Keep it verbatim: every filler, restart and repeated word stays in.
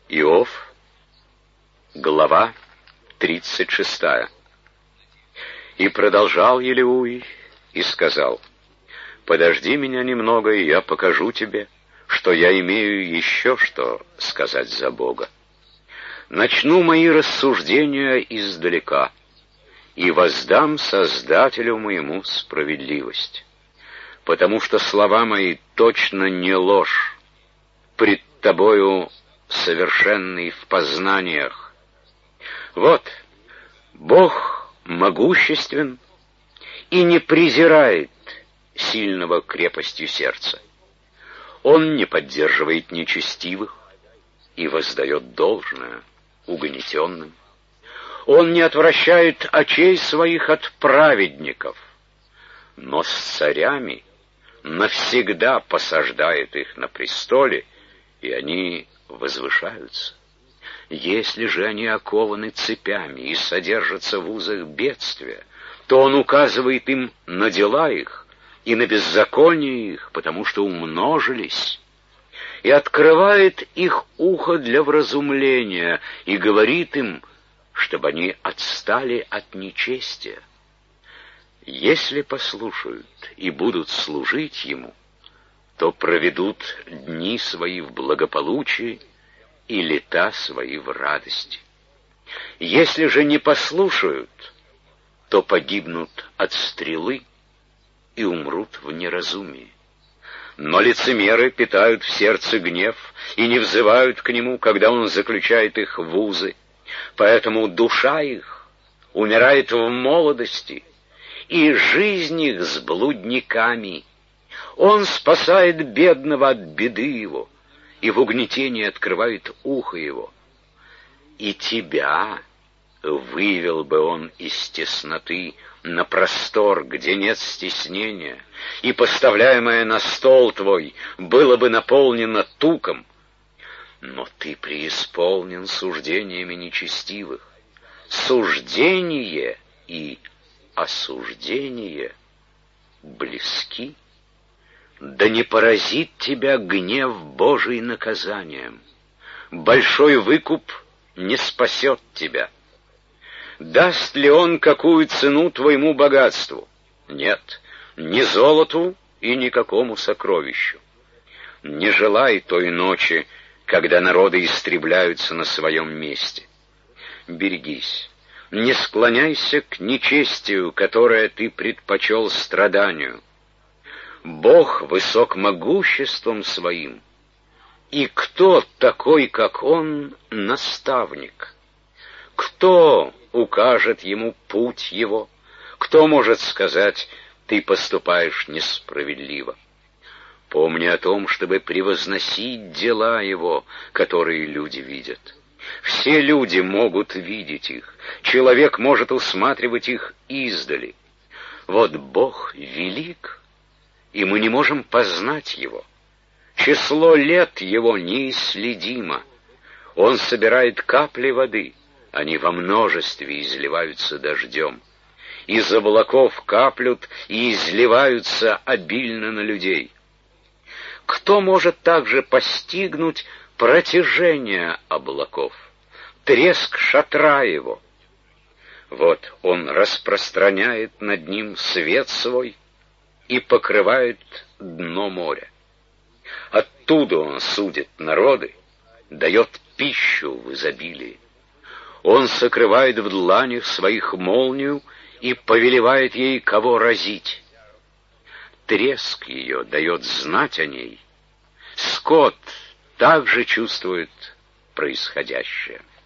Иов, глава тридцать шестая. И продолжал Елеуй и сказал: «Подожди меня немного, и я покажу тебе, что я имею еще что сказать за Бога. Начну мои рассуждения издалека, и воздам Создателю моему справедливость, потому что слова мои точно не ложь, пред тобою совершенный в познаниях. Вот, Бог могуществен и не презирает сильного крепостью сердца. Он не поддерживает нечестивых и воздает должное угнетенным. Он не отвращает очей своих от праведников, но с царями навсегда посаждает их на престоле, и они возвышаются. Если же они окованы цепями и содержатся в узах бедствия, то он указывает им на дела их и на беззаконие их, потому что умножились, и открывает их ухо для вразумления, и говорит им, чтобы они отстали от нечестия. Если послушают и будут служить ему, то проведут дни свои в благополучии и лета свои в радости. Если же не послушают, то погибнут от стрелы и умрут в неразумии. Но лицемеры питают в сердце гнев и не взывают к нему, когда он заключает их в узы. Поэтому душа их умирает в молодости, и жизнь их с блудниками. Он спасает бедного от беды его, и в угнетении открывает ухо его. И тебя вывел бы он из тесноты на простор, где нет стеснения, и поставляемое на стол твой было бы наполнено туком. Но ты преисполнен суждениями нечестивых. Суждение и осуждение близки. Да не поразит тебя гнев Божий наказанием. Большой выкуп не спасет тебя. Даст ли он какую цену твоему богатству? Нет, ни золоту и никакому сокровищу. Не желай той ночи, когда народы истребляются на своем месте. Берегись, не склоняйся к нечестию, которое ты предпочел страданию. Бог высок могуществом своим, и кто такой, как он, наставник? Кто укажет ему путь его? Кто может сказать: ты поступаешь несправедливо? Помни о том, чтобы превозносить дела его, которые люди видят. Все люди могут видеть их, человек может усматривать их издали. Вот Бог велик, и мы не можем познать его. Число лет его неисследимо. Он собирает капли воды, они во множестве изливаются дождем. Из облаков каплют и изливаются обильно на людей. Кто может также постигнуть протяжение облаков, треск шатра его? Вот он распространяет над ним свет свой и покрывает дно моря. Оттуда он судит народы, дает пищу в изобилии. Он сокрывает в дланях своих молнию и повелевает ей, кого разить. Треск ее дает знать о ней. Скот также чувствует происходящее.